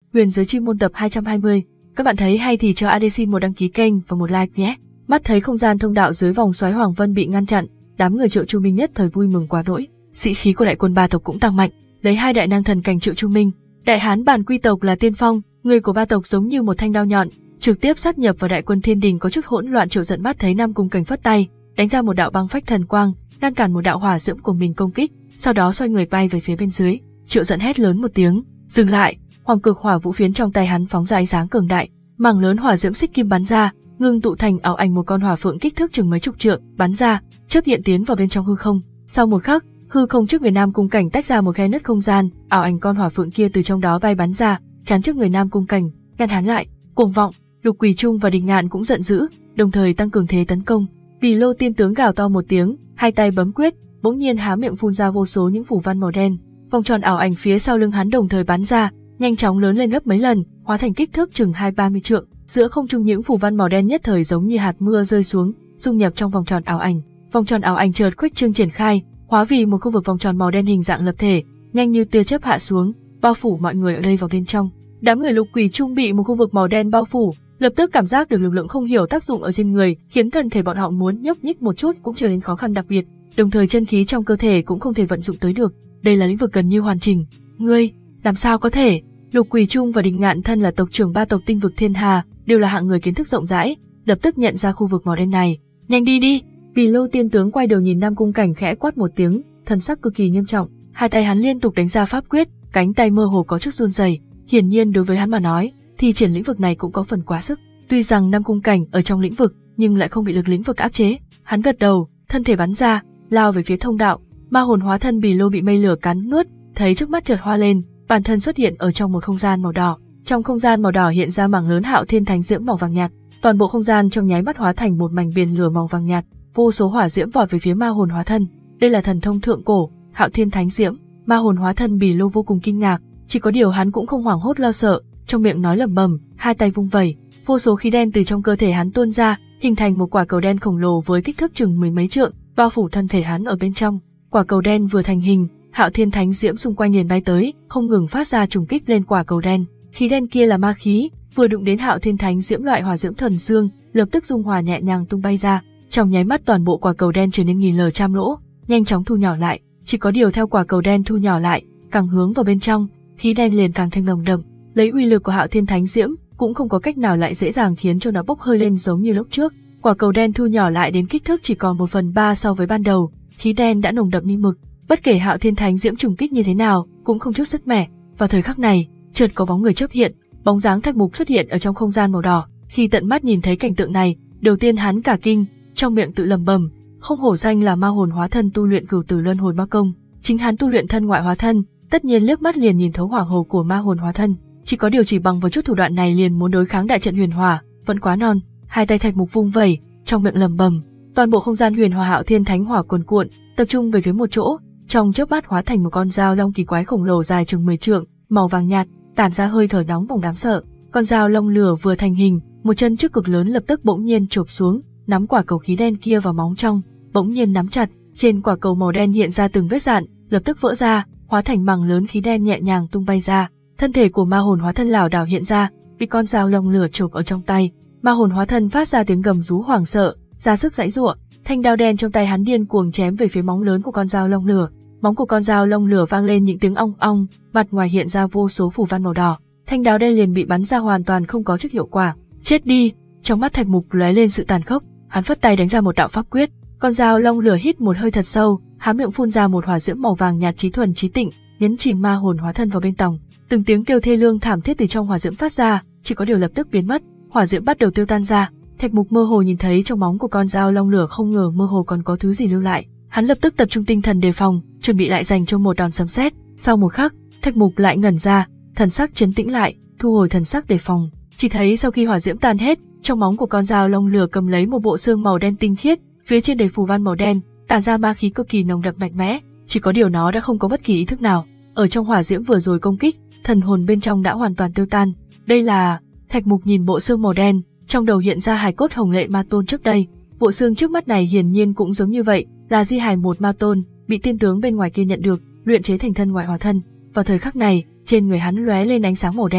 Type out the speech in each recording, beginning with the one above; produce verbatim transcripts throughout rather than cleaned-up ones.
Huyền giới chi môn tập hai trăm hai mươi. Các bạn thấy hay thì cho a đê xin một đăng ký kênh và một like nhé. Mắt thấy không gian thông đạo dưới vòng xoáy Hoàng Vân bị ngăn chặn, đám người Triệu Chu Minh nhất thời vui mừng quá đỗi, sĩ khí của đại quân ba tộc cũng tăng mạnh. Lấy hai đại năng thần cảnh Triệu Chu Minh, Đại Hán Bản Quy tộc là tiên phong, người của ba tộc giống như một thanh đao nhọn, trực tiếp sát nhập vào đại quân Thiên Đình có chút hỗn loạn. Triệu Giận mắt thấy Nam Cung Cảnh phất tay, đánh ra một đạo băng phách thần quang, ngăn cản một đạo hỏa diễm của mình công kích, sau đó xoay người bay về phía bên dưới. Triệu Giận hét lớn một tiếng, dừng lại. Hoàng cực hỏa vũ phiến trong tay hắn phóng ra ánh sáng cường đại, mảng lớn hỏa diễm xích kim bắn ra, ngưng tụ thành ảo ảnh một con hỏa phượng kích thước chừng mấy chục trượng, bắn ra, chớp hiện tiến vào bên trong hư không. Sau một khắc, hư không trước người Nam Cung Cảnh tách ra một khe nứt không gian, ảo ảnh con hỏa phượng kia từ trong đó bay bắn ra, chắn trước người Nam Cung Cảnh, ngăn hắn lại. Cuồng vọng, Lục Quỳ Trung và Đình Ngạn cũng giận dữ, đồng thời tăng cường thế tấn công. Bì Lô tiên tướng gào to một tiếng, hai tay bấm quyết, bỗng nhiên há miệng phun ra vô số những phù văn màu đen, vòng tròn ảo ảnh phía sau lưng hắn đồng thời bắn ra, nhanh chóng lớn lên gấp mấy lần, hóa thành kích thước chừng hai ba mươi trượng. Giữa không trung những phù văn màu đen nhất thời giống như hạt mưa rơi xuống, dung nhập trong vòng tròn ảo ảnh. Vòng tròn ảo ảnh chợt khuếch trương triển khai, hóa vì một khu vực vòng tròn màu đen hình dạng lập thể, nhanh như tia chớp hạ xuống, bao phủ mọi người ở đây vào bên trong. Đám người Lục Quỳ Trung bị một khu vực màu đen bao phủ, lập tức cảm giác được lực lượng không hiểu tác dụng ở trên người, khiến thân thể bọn họ muốn nhúc nhích một chút cũng trở nên khó khăn đặc biệt, đồng thời chân khí trong cơ thể cũng không thể vận dụng tới được. Đây là lĩnh vực gần như hoàn chỉnh. Ngươi, làm sao có thể? Lục Quỳ Trung và Đình Ngạn thân là tộc trưởng ba tộc tinh vực Thiên Hà, đều là hạng người kiến thức rộng rãi, lập tức nhận ra khu vực màu đen này. Nhanh đi đi! Bì Lô tiên tướng quay đầu nhìn Nam Cung Cảnh khẽ quát một tiếng, thần sắc cực kỳ nghiêm trọng, hai tay hắn liên tục đánh ra pháp quyết, cánh tay mơ hồ có chút run rẩy. Hiển nhiên đối với hắn mà nói, thì triển lĩnh vực này cũng có phần quá sức. Tuy rằng Nam Cung Cảnh ở trong lĩnh vực, nhưng lại không bị lực lĩnh vực áp chế. Hắn gật đầu, thân thể bắn ra, lao về phía thông đạo. Ma hồn hóa thân Bì Lô bị mây lửa cắn nuốt, thấy trước mắt chợt hoa lên, bản thân xuất hiện ở trong một không gian màu đỏ. Trong không gian màu đỏ hiện ra mảng lớn Hạo Thiên Thánh Diễm màu vàng nhạt, toàn bộ không gian trong nháy mắt hóa thành một mảnh biển lửa màu vàng nhạt, vô số hỏa diễm vọt về phía ma hồn hóa thân. Đây là thần thông thượng cổ, Hạo Thiên Thánh Diễm. Ma hồn hóa thân Bì Lô vô cùng kinh ngạc, chỉ có điều hắn cũng không hoảng hốt lo sợ, trong miệng nói lẩm bẩm, hai tay vung vẩy, vô số khí đen từ trong cơ thể hắn tuôn ra, hình thành một quả cầu đen khổng lồ với kích thước chừng mười mấy trượng, bao phủ thân thể hắn ở bên trong. Quả cầu đen vừa thành hình, Hạo Thiên Thánh Diễm xung quanh liền bay tới, không ngừng phát ra trùng kích lên quả cầu đen. Khí đen kia là ma khí, vừa đụng đến Hạo Thiên Thánh Diễm loại hỏa diễm thuần dương, lập tức dung hòa nhẹ nhàng tung bay ra. Trong nháy mắt toàn bộ quả cầu đen trở nên nghìn lở trăm lỗ, nhanh chóng thu nhỏ lại. Chỉ có điều theo quả cầu đen thu nhỏ lại, càng hướng vào bên trong, khí đen liền càng thêm nồng đậm. Lấy uy lực của Hạo Thiên Thánh Diễm, cũng không có cách nào lại dễ dàng khiến cho nó bốc hơi lên giống như lúc trước. Quả cầu đen thu nhỏ lại đến kích thước chỉ còn một phần ba so với ban đầu, khí đen đã nồng đậm như mực. Bất kể Hạo Thiên Thánh Diễm trùng kích như thế nào, cũng không chút sức mẻ. Vào thời khắc này, chợt có bóng người chớp hiện, bóng dáng Thạch Mục xuất hiện ở trong không gian màu đỏ. Khi tận mắt nhìn thấy cảnh tượng này, đầu tiên hắn cả kinh, trong miệng tự lẩm bẩm, không hổ danh là ma hồn hóa thân tu luyện Cửu Tử Luân Hồi Ma Công, chính hắn tu luyện thân ngoại hóa thân, tất nhiên liếc mắt liền nhìn thấu hỏa hồ của ma hồn hóa thân. Chỉ có điều chỉ bằng vào chút thủ đoạn này liền muốn đối kháng đại trận huyền hỏa, vẫn quá non. Hai tay Thạch Mục vung vẩy, trong miệng lẩm bẩm, toàn bộ không gian huyền hỏa Hạo Thiên Thánh Hỏa cuồn cuộn, tập trung về phía một chỗ, trong chớp mắt hóa thành một con dao long kỳ quái khổng lồ dài chừng mười trượng, màu vàng nhạt, tản ra hơi thở nóng bỏng đáng sợ. Con dao long lửa vừa thành hình, một chân trước cực lớn lập tức bỗng nhiên chộp xuống, nắm quả cầu khí đen kia vào móng trong, bỗng nhiên nắm chặt, trên quả cầu màu đen hiện ra từng vết rạn, lập tức vỡ ra, hóa thành mảng lớn khí đen nhẹ nhàng tung bay ra. Thân thể của ma hồn hóa thân lảo đảo hiện ra, bị con dao long lửa chộp ở trong tay. Ma hồn hóa thân phát ra tiếng gầm rú hoảng sợ, ra sức giãy giụa. Thanh đao đen trong tay hắn điên cuồng chém về phía móng lớn của con dao long lửa. Móng của con dao long lửa vang lên những tiếng ong ong, mặt ngoài hiện ra vô số phù văn màu đỏ. Thanh đao đen liền bị bắn ra hoàn toàn không có chút hiệu quả. Chết đi! Trong mắt Thạch Mục lóe lên sự tàn khốc, hắn phất tay đánh ra một đạo pháp quyết. Con dao long lửa hít một hơi thật sâu, há miệng phun ra một hỏa diễm màu vàng nhạt chí thuần chí tịnh, nhấn chìm ma hồn hóa thân vào bên trong. Từng tiếng kêu thê lương thảm thiết từ trong hỏa diễm phát ra, chỉ có điều lập tức biến mất, hỏa diễm bắt đầu tiêu tan ra. Thạch Mục mơ hồ nhìn thấy trong móng của con dao long lửa không ngờ mơ hồ còn có thứ gì lưu lại. Hắn lập tức tập trung tinh thần đề phòng, chuẩn bị lại dành cho một đòn sấm sét. Sau một khắc, Thạch Mục lại ngẩn ra, thần sắc trấn tĩnh lại, thu hồi thần sắc đề phòng. Chỉ thấy sau khi hỏa diễm tan hết, trong móng của con dao long lửa cầm lấy một bộ xương màu đen tinh khiết, phía trên đầy phù văn màu đen, tản ra ma khí cực kỳ nồng đậm mạnh mẽ. Chỉ có điều nó đã không có bất kỳ ý thức nào. Ở trong hỏa diễm vừa rồi công kích, thần hồn bên trong đã hoàn toàn tiêu tan. Đây là... Thạch Mục nhìn bộ xương màu đen, trong đầu hiện ra hài cốt Hồng Lệ Ma Tôn trước đây. Bộ xương trước mắt này hiển nhiên cũng giống như vậy, là di hài một ma tôn, bị tiên tướng bên ngoài kia nhận được, luyện chế thành thân ngoại hóa thân. Vào thời khắc này, trên người hắn lóe lên ánh sáng màu đen.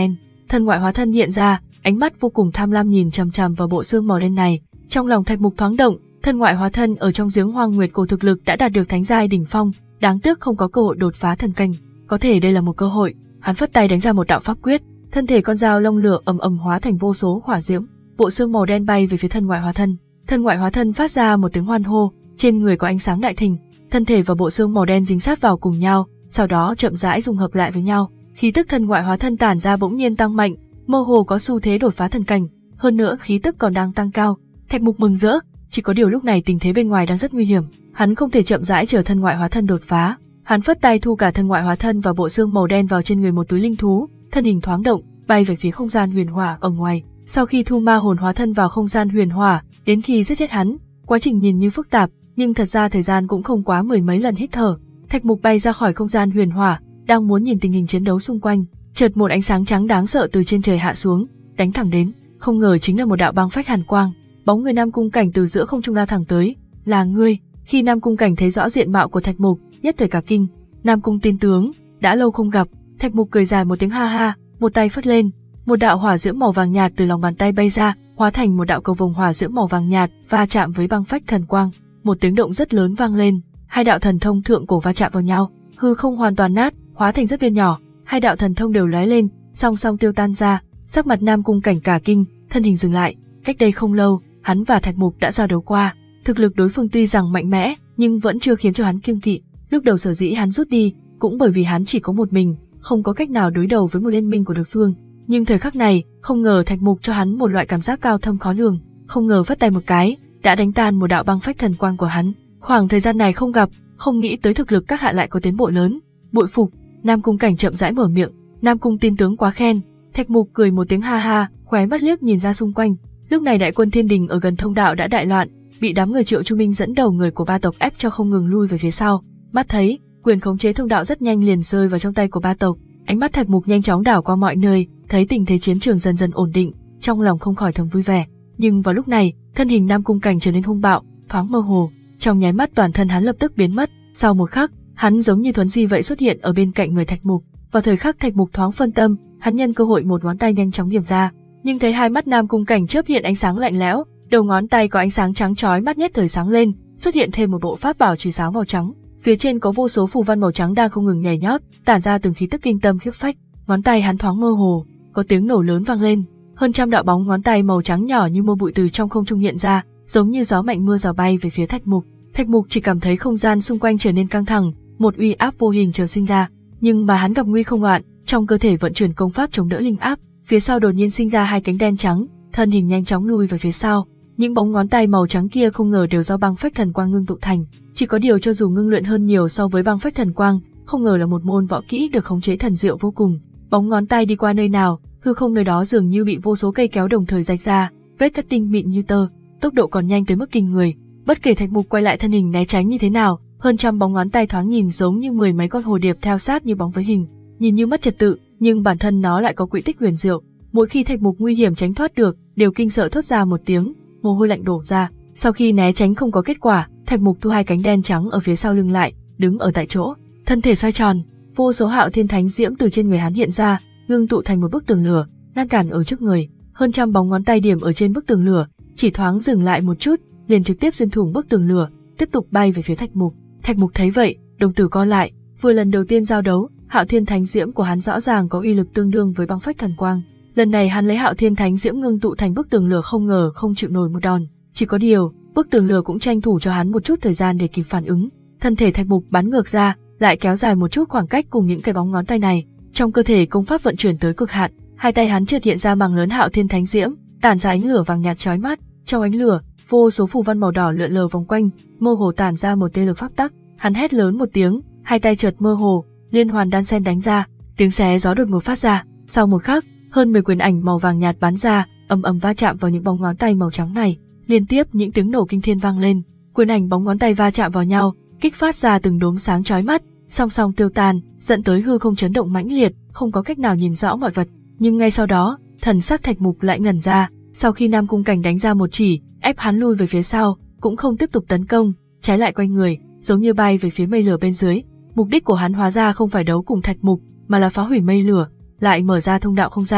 thân ngoại hóa thân hiện ra, ánh mắt vô cùng tham lam nhìn chằm chằm vào bộ xương màu đen này. Trong lòng Thạch Mục thoáng động, thân ngoại hóa thân ở trong giếng Hoang Nguyệt Cổ thực lực đã đạt được thánh giai đỉnh phong, đáng tiếc không có cơ hội đột phá thần cảnh. Có thể đây là một cơ hội, hắn phất tay đánh ra một đạo pháp quyết, thân thể con dao long lửa ầm ầm hóa thành vô số hỏa diễm, bộ xương màu đen bay về phía thân ngoại hóa thân. Thân ngoại hóa thân phát ra một tiếng hoan hô, trên người có ánh sáng đại thịnh, thân thể và bộ xương màu đen dính sát vào cùng nhau, sau đó chậm rãi dung hợp lại với nhau. Khí tức thân ngoại hóa thân tản ra bỗng nhiên tăng mạnh, mơ hồ có xu thế đột phá thần cảnh, hơn nữa khí tức còn đang tăng cao. Thạch Mục mừng rỡ, chỉ có điều lúc này tình thế bên ngoài đang rất nguy hiểm, hắn không thể chậm rãi chờ thân ngoại hóa thân đột phá. Hắn phất tay thu cả thân ngoại hóa thân và bộ xương màu đen vào trên người một túi linh thú, thân hình thoáng động, bay về phía không gian huyền hỏa ở ngoài. Sau khi thu ma hồn hóa thân vào không gian huyền hỏa, đến khi giết chết hắn, quá trình nhìn như phức tạp, nhưng thật ra thời gian cũng không quá mười mấy lần hít thở. Thạch Mục bay ra khỏi không gian huyền hỏa, đang muốn nhìn tình hình chiến đấu xung quanh, chợt một ánh sáng trắng đáng sợ từ trên trời hạ xuống, đánh thẳng đến, không ngờ chính là một đạo băng phách hàn quang. Bóng người Nam Cung Cảnh từ giữa không trung lao thẳng tới, là ngươi. Khi Nam Cung Cảnh thấy rõ diện mạo của Thạch Mục, nhất thời cả kinh. Nam Cung tiên tướng, đã lâu không gặp. Thạch Mục cười dài một tiếng ha ha, một tay phất lên, một đạo hỏa diễm màu vàng nhạt từ lòng bàn tay bay ra, hóa thành một đạo cầu vồng hỏa diễm màu vàng nhạt, va chạm với băng phách thần quang. Một tiếng động rất lớn vang lên, hai đạo thần thông thượng cổ va chạm vào nhau, hư không hoàn toàn nát, hóa thành rất viên nhỏ. Hai đạo thần thông đều lóe lên, song song tiêu tan ra. Sắc mặt Nam Cung Cảnh cả kinh, thân hình dừng lại. Cách đây không lâu, hắn và Thạch Mục đã giao đấu qua, thực lực đối phương tuy rằng mạnh mẽ, nhưng vẫn chưa khiến cho hắn kiêng kỵ. Lúc đầu sở dĩ hắn rút đi, cũng bởi vì hắn chỉ có một mình, không có cách nào đối đầu với một liên minh của đối phương. Nhưng thời khắc này, không ngờ Thạch Mục cho hắn một loại cảm giác cao thâm khó lường, không ngờ vất tay một cái, đã đánh tan một đạo băng phách thần quang của hắn. Khoảng thời gian này không gặp, không nghĩ tới thực lực các hạ lại có tiến bộ lớn, bội phục. Nam Cung Cảnh chậm rãi mở miệng, Nam Cung tiên tướng quá khen. Thạch Mục cười một tiếng ha ha, khóe mắt liếc nhìn ra xung quanh. Lúc này đại quân thiên đình ở gần thông đạo đã đại loạn, bị đám người Triệu Chu Minh dẫn đầu người của ba tộc ép cho không ngừng lui về phía sau. Mắt thấy, quyền khống chế thông đạo rất nhanh liền rơi vào trong tay của ba tộc. Ánh mắt Thạch Mục nhanh chóng đảo qua mọi nơi, thấy tình thế chiến trường dần dần ổn định, trong lòng không khỏi thầm vui vẻ. Nhưng vào lúc này, thân hình Nam Cung Cảnh trở nên hung bạo, thoáng mơ hồ, trong nháy mắt toàn thân hắn lập tức biến mất. Sau một khắc, hắn giống như thuấn di vậy xuất hiện ở bên cạnh người Thạch Mục. Vào thời khắc Thạch Mục thoáng phân tâm, hắn nhân cơ hội một ngón tay nhanh chóng điểm ra, nhưng thấy hai mắt Nam Cung Cảnh chớp hiện ánh sáng lạnh lẽo, đầu ngón tay có ánh sáng trắng chói mắt nhất thời sáng lên, xuất hiện thêm một bộ pháp bảo trì sáo màu trắng. Phía trên có vô số phù văn màu trắng đang không ngừng nhảy nhót, tản ra từng khí tức kinh tâm khiếp phách. Ngón tay hắn thoáng mơ hồ, có tiếng nổ lớn vang lên, hơn trăm đạo bóng ngón tay màu trắng nhỏ như mưa bụi từ trong không trung hiện ra, giống như gió mạnh mưa rào bay về phía Thạch Mục. Thạch Mục chỉ cảm thấy không gian xung quanh trở nên căng thẳng, một uy áp vô hình chợt sinh ra, nhưng mà hắn gặp nguy không loạn, trong cơ thể vận chuyển công pháp chống đỡ linh áp, phía sau đột nhiên sinh ra hai cánh đen trắng, thân hình nhanh chóng lùi về phía sau. Những bóng ngón tay màu trắng kia không ngờ đều do băng phách thần quang ngưng tụ thành, chỉ có điều cho dù ngưng luyện hơn nhiều so với băng phách thần quang, không ngờ là một môn võ kỹ được khống chế thần diệu vô cùng. Bóng ngón tay đi qua nơi nào, hư không nơi đó dường như bị vô số cây kéo đồng thời rạch ra, vết cắt tinh mịn như tơ, tốc độ còn nhanh tới mức kinh người. Bất kể Thạch Mục quay lại thân hình né tránh như thế nào, hơn trăm bóng ngón tay thoáng nhìn giống như mười mấy con hồ điệp theo sát như bóng với hình, nhìn như mất trật tự, nhưng bản thân nó lại có quỹ tích huyền diệu. Mỗi khi Thạch Mục nguy hiểm tránh thoát được, đều kinh sợ thốt ra một tiếng, mồ hôi lạnh đổ ra. Sau khi né tránh không có kết quả, Thạch Mục thu hai cánh đen trắng ở phía sau lưng lại, đứng ở tại chỗ, thân thể xoay tròn, vô số hạo thiên thánh diễm từ trên người hắn hiện ra, ngưng tụ thành một bức tường lửa, ngăn cản ở trước người. Hơn trăm bóng ngón tay điểm ở trên bức tường lửa, chỉ thoáng dừng lại một chút, liền trực tiếp xuyên thủng bức tường lửa, tiếp tục bay về phía Thạch Mục. Thạch Mục thấy vậy, đồng tử co lại, vừa lần đầu tiên giao đấu, hạo thiên thánh diễm của hắn rõ ràng có uy lực tương đương với băng phách thần quang. Lần này hắn lấy hạo thiên thánh diễm ngưng tụ thành bức tường lửa không ngờ không chịu nổi một đòn, chỉ có điều, bức tường lửa cũng tranh thủ cho hắn một chút thời gian để kịp phản ứng. Thân thể Thạch Mục bắn ngược ra, lại kéo dài một chút khoảng cách cùng những cái bóng ngón tay này, trong cơ thể công pháp vận chuyển tới cực hạn, hai tay hắn chợt hiện ra màng lớn hạo thiên thánh diễm, tản ra ánh lửa vàng nhạt chói mắt, trong ánh lửa, vô số phù văn màu đỏ lượn lờ vòng quanh, mơ hồ tản ra một tia lực pháp tắc. Hắn hét lớn một tiếng, hai tay chợt mơ hồ, liên hoàn đan sen đánh ra, tiếng xé gió đột ngột phát ra. Sau một khắc, hơn mười quyền ảnh màu vàng nhạt bắn ra, ầm ầm va chạm vào những bóng ngón tay màu trắng này, liên tiếp những tiếng nổ kinh thiên vang lên. Quyền ảnh bóng ngón tay va chạm vào nhau, kích phát ra từng đốm sáng chói mắt, song song tiêu tan, dẫn tới hư không chấn động mãnh liệt, không có cách nào nhìn rõ mọi vật. Nhưng ngay sau đó, thần sắc Thạch Mục lại ngẩn ra, sau khi Nam Cung Cảnh đánh ra một chỉ, ép hắn lui về phía sau, cũng không tiếp tục tấn công, trái lại quay người, giống như bay về phía mây lửa bên dưới. Mục đích của hắn hóa ra không phải đấu cùng Thạch Mục, mà là phá hủy mây lửa, lại mở ra thông đạo không gian,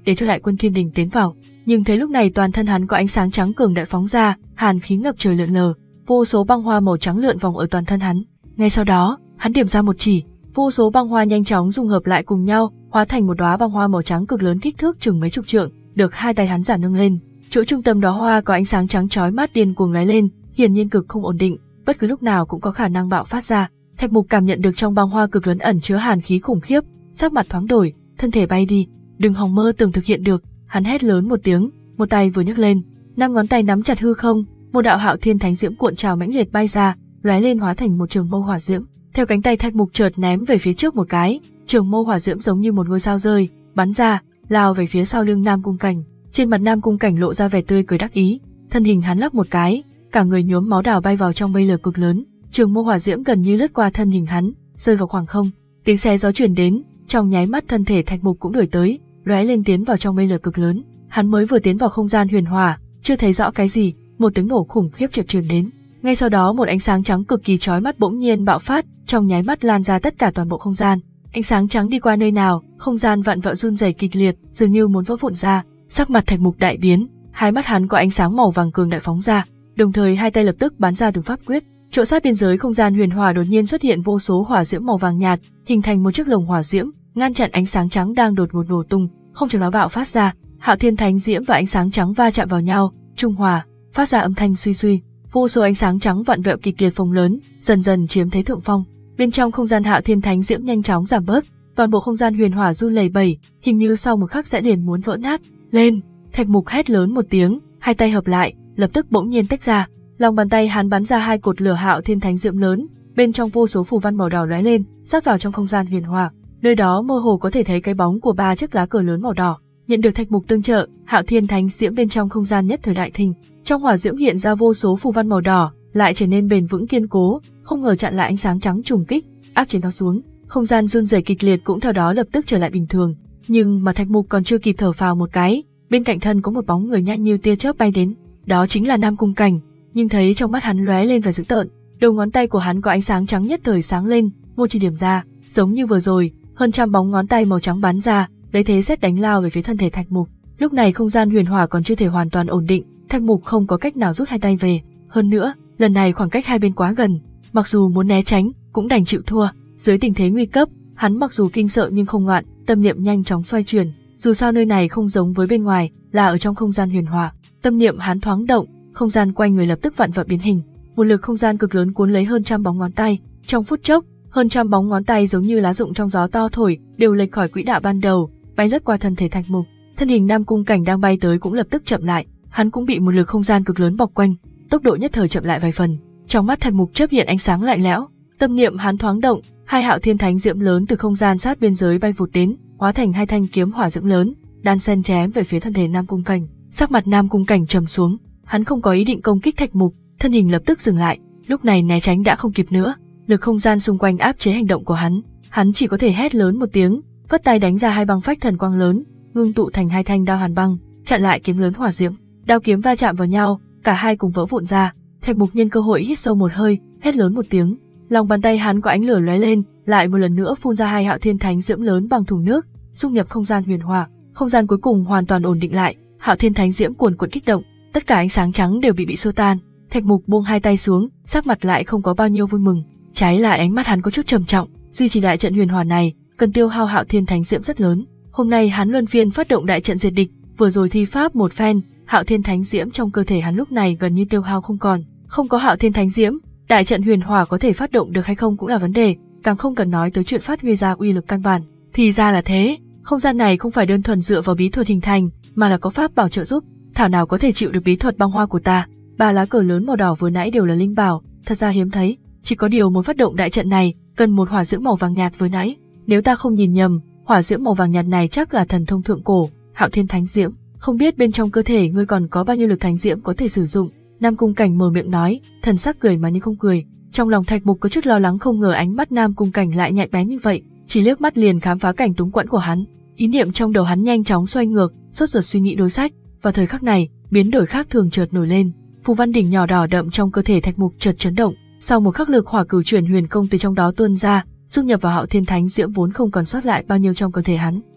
để cho đại quân thiên đình tiến vào. Nhưng thấy lúc này toàn thân hắn có ánh sáng trắng cường đại phóng ra, hàn khí ngập trời lượn lờ, vô số băng hoa màu trắng lượn vòng ở toàn thân hắn. Ngay sau đó, hắn điểm ra một chỉ, vô số băng hoa nhanh chóng dung hợp lại cùng nhau, hóa thành một đóa băng hoa màu trắng cực lớn kích thước chừng mấy chục trượng, được hai tay hắn giản nâng lên. Chỗ trung tâm đóa hoa có ánh sáng trắng chói mắt điên cuồng lóe lên, hiển nhiên cực không ổn định, bất cứ lúc nào cũng có khả năng bạo phát ra. Thạch Mục cảm nhận được trong băng hoa cực lớn ẩn chứa hàn khí khủng khiếp, sắc mặt thoáng đổi, thân thể bay đi, đừng hòng mơ tưởng thực hiện được. Hắn hét lớn một tiếng, một tay vừa nhấc lên, năm ngón tay nắm chặt hư không, một đạo Hạo Thiên Thánh Diễm cuộn trào mãnh liệt bay ra, lóe lên hóa thành một trường mâu hỏa diễm. Theo cánh tay Thạch Mục chợt ném về phía trước một cái, trường mâu hỏa diễm giống như một ngôi sao rơi, bắn ra, lao về phía sau lưng Nam Cung Cảnh. Trên mặt Nam Cung Cảnh lộ ra vẻ tươi cười đắc ý, thân hình hắn lắc một cái, cả người nhuốm máu đào bay vào trong mây lửa cực lớn, trường mâu hỏa diễm gần như lướt qua thân hình hắn, rơi vào khoảng không. Tiếng xé gió truyền đến, trong nháy mắt thân thể Thạch Mục cũng đuổi tới, lóe lên tiến vào trong mây lửa cực lớn. Hắn mới vừa tiến vào không gian huyền hỏa, chưa thấy rõ cái gì, một tiếng nổ khủng khiếp chợt truyền đến. Ngay sau đó một ánh sáng trắng cực kỳ chói mắt bỗng nhiên bạo phát, trong nháy mắt lan ra tất cả toàn bộ không gian. Ánh sáng trắng đi qua nơi nào, không gian vặn vẹo run rẩy kịch liệt, dường như muốn vỡ vụn ra. Sắc mặt Thạch Mục đại biến, hai mắt hắn có ánh sáng màu vàng cường đại phóng ra, đồng thời hai tay lập tức bắn ra từng pháp quyết. Chỗ sát biên giới không gian huyền hỏa đột nhiên xuất hiện vô số hỏa diễm màu vàng nhạt, hình thành một chiếc lồng hỏa diễm, ngăn chặn ánh sáng trắng đang đột ngột nổ tung, không cho nó bạo phát ra. Hạo Thiên Thánh Diễm và ánh sáng trắng va chạm vào nhau, trung hòa, phát ra âm thanh suy suy. Vô số ánh sáng trắng vặn vẹo kịch liệt phồng lớn, dần dần chiếm thế thượng phong. Bên trong không gian Hạo Thiên Thánh Diễm nhanh chóng giảm bớt, toàn bộ không gian huyền hỏa run lẩy bẩy, hình như sau một khắc sẽ liền muốn vỡ nát. Lên! Thạch Mục hét lớn một tiếng, hai tay hợp lại, lập tức bỗng nhiên tách ra. Lòng bàn tay hắn bắn ra hai cột lửa Hạo Thiên Thánh Diễm lớn, bên trong vô số phù văn màu đỏ lóe lên, sát vào trong không gian huyền hỏa. Nơi đó mơ hồ có thể thấy cái bóng của ba chiếc lá cờ lớn màu đỏ. Nhận được Thạch Mục tương trợ, Hạo Thiên Thánh Diễm bên trong không gian nhất thời đại thịnh, trong hỏa diễm hiện ra vô số phù văn màu đỏ, lại trở nên bền vững kiên cố, không ngờ chặn lại ánh sáng trắng trùng kích, áp chế nó xuống. Không gian run rẩy kịch liệt cũng theo đó lập tức trở lại bình thường. Nhưng mà Thạch Mục còn chưa kịp thở phào một cái, bên cạnh thân có một bóng người nhanh như tia chớp bay đến, đó chính là Nam Cung Cảnh. Nhưng thấy trong mắt hắn lóe lên vẻ dữ tợn, đầu ngón tay của hắn có ánh sáng trắng nhất thời sáng lên, một chỉ điểm ra, giống như vừa rồi, hơn trăm bóng ngón tay màu trắng bắn ra, lấy thế xét đánh lao về phía thân thể Thạch Mục. Lúc này không gian huyền hỏa còn chưa thể hoàn toàn ổn định, Thạch Mục không có cách nào rút hai tay về. Hơn nữa, lần này khoảng cách hai bên quá gần, mặc dù muốn né tránh, cũng đành chịu thua. Dưới tình thế nguy cấp, hắn mặc dù kinh sợ nhưng không ngoạn, tâm niệm nhanh chóng xoay chuyển. Dù sao nơi này không giống với bên ngoài, là ở trong không gian huyền hỏa. Tâm niệm hắn thoáng động, không gian quanh người lập tức vặn vẹo biến hình. Một lực không gian cực lớn cuốn lấy hơn trăm bóng ngón tay. Trong phút chốc, hơn trăm bóng ngón tay giống như lá rụng trong gió to thổi, đều lệch khỏi quỹ đạo ban đầu, bay lướt qua thân thể Thạch Mục. Thân hình Nam Cung Cảnh đang bay tới cũng lập tức chậm lại, hắn cũng bị một lực không gian cực lớn bọc quanh, tốc độ nhất thời chậm lại vài phần. Trong mắt Thạch Mục chớp hiện ánh sáng lạnh lẽo, tâm niệm hắn thoáng động, hai Hạo Thiên Thánh Diễm lớn từ không gian sát biên giới bay vụt đến, hóa thành hai thanh kiếm hỏa diễm lớn, đan xen chém về phía thân thể Nam Cung Cảnh. Sắc mặt Nam Cung Cảnh trầm xuống, hắn không có ý định công kích Thạch Mục, thân hình lập tức dừng lại, lúc này né tránh đã không kịp nữa, lực không gian xung quanh áp chế hành động của hắn, hắn chỉ có thể hét lớn một tiếng, vất tay đánh ra hai băng phách thần quang lớn, ngưng tụ thành hai thanh đao hàn băng, chặn lại kiếm lớn hỏa diễm. Đao kiếm va chạm vào nhau, cả hai cùng vỡ vụn ra. Thạch Mục nhân cơ hội hít sâu một hơi, hét lớn một tiếng, lòng bàn tay hắn có ánh lửa lóe lên, lại một lần nữa phun ra hai Hạo Thiên Thánh Diễm lớn bằng thùng nước, dung nhập không gian huyền hỏa. Không gian cuối cùng hoàn toàn ổn định lại, Hạo Thiên Thánh Diễm cuồn cuộn kích động, tất cả ánh sáng trắng đều bị bị xua tan. Thạch Mục buông hai tay xuống, sắc mặt lại không có bao nhiêu vui mừng, trái lại ánh mắt hắn có chút trầm trọng. Duy trì đại trận huyền hỏa này, cần tiêu hao Hạo Thiên Thánh Diễm rất lớn. Hôm nay hắn luân phiên phát động đại trận diệt địch, vừa rồi thi pháp một phen, Hạo Thiên Thánh Diễm trong cơ thể hắn lúc này gần như tiêu hao không còn. Không có Hạo Thiên Thánh Diễm, đại trận huyền hỏa có thể phát động được hay không cũng là vấn đề, càng không cần nói tới chuyện phát huy ra uy lực căn bản. Thì ra là thế, không gian này không phải đơn thuần dựa vào bí thuật hình thành, mà là có pháp bảo trợ giúp. Thảo nào có thể chịu được bí thuật băng hoa của ta. Ba lá cờ lớn màu đỏ vừa nãy đều là linh bảo, thật ra hiếm thấy. Chỉ có điều muốn phát động đại trận này, cần một hỏa diễm màu vàng nhạt vừa nãy. Nếu ta không nhìn nhầm, hỏa diễm màu vàng nhạt này chắc là thần thông thượng cổ, Hạo Thiên Thánh Diễm. Không biết bên trong cơ thể ngươi còn có bao nhiêu lực thánh diễm có thể sử dụng. Nam Cung Cảnh mở miệng nói, thần sắc cười mà như không cười. Trong lòng Thạch Mục có chút lo lắng, không ngờ ánh mắt Nam Cung Cảnh lại nhạy bén như vậy, chỉ liếc mắt liền khám phá cảnh túng quẫn của hắn. Ý niệm trong đầu hắn nhanh chóng xoay ngược, sốt ruột suy nghĩ đối sách. Vào thời khắc này, biến đổi khác thường chợt nổi lên, phù văn đỉnh nhỏ đỏ đậm trong cơ thể Thạch Mục chợt chấn động. Sau một khắc lực hỏa cửu chuyển huyền công từ trong đó tuôn ra, dung nhập vào Hạo Thiên Thánh Diễm vốn không còn sót lại bao nhiêu trong cơ thể hắn.